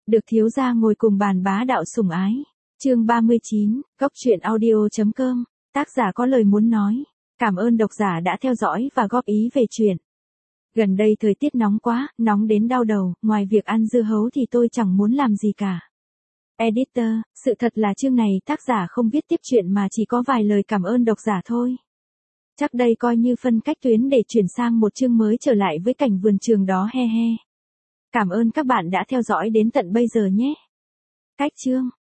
Được thiếu gia ngồi cùng bàn bá đạo sủng ái. Chương 39, góc truyện audio.com. Tác giả có lời muốn nói. Cảm ơn độc giả đã theo dõi và góp ý về truyện. Gần đây thời tiết nóng quá, nóng đến đau đầu, ngoài việc ăn dưa hấu thì tôi chẳng muốn làm gì cả. Editor, sự thật là chương này tác giả không viết tiếp truyện mà chỉ có vài lời cảm ơn độc giả thôi. Chắc đây coi như phân cách tuyến để chuyển sang một chương mới trở lại với cảnh vườn trường đó he he. Cảm ơn các bạn đã theo dõi đến tận bây giờ nhé. Cách chương.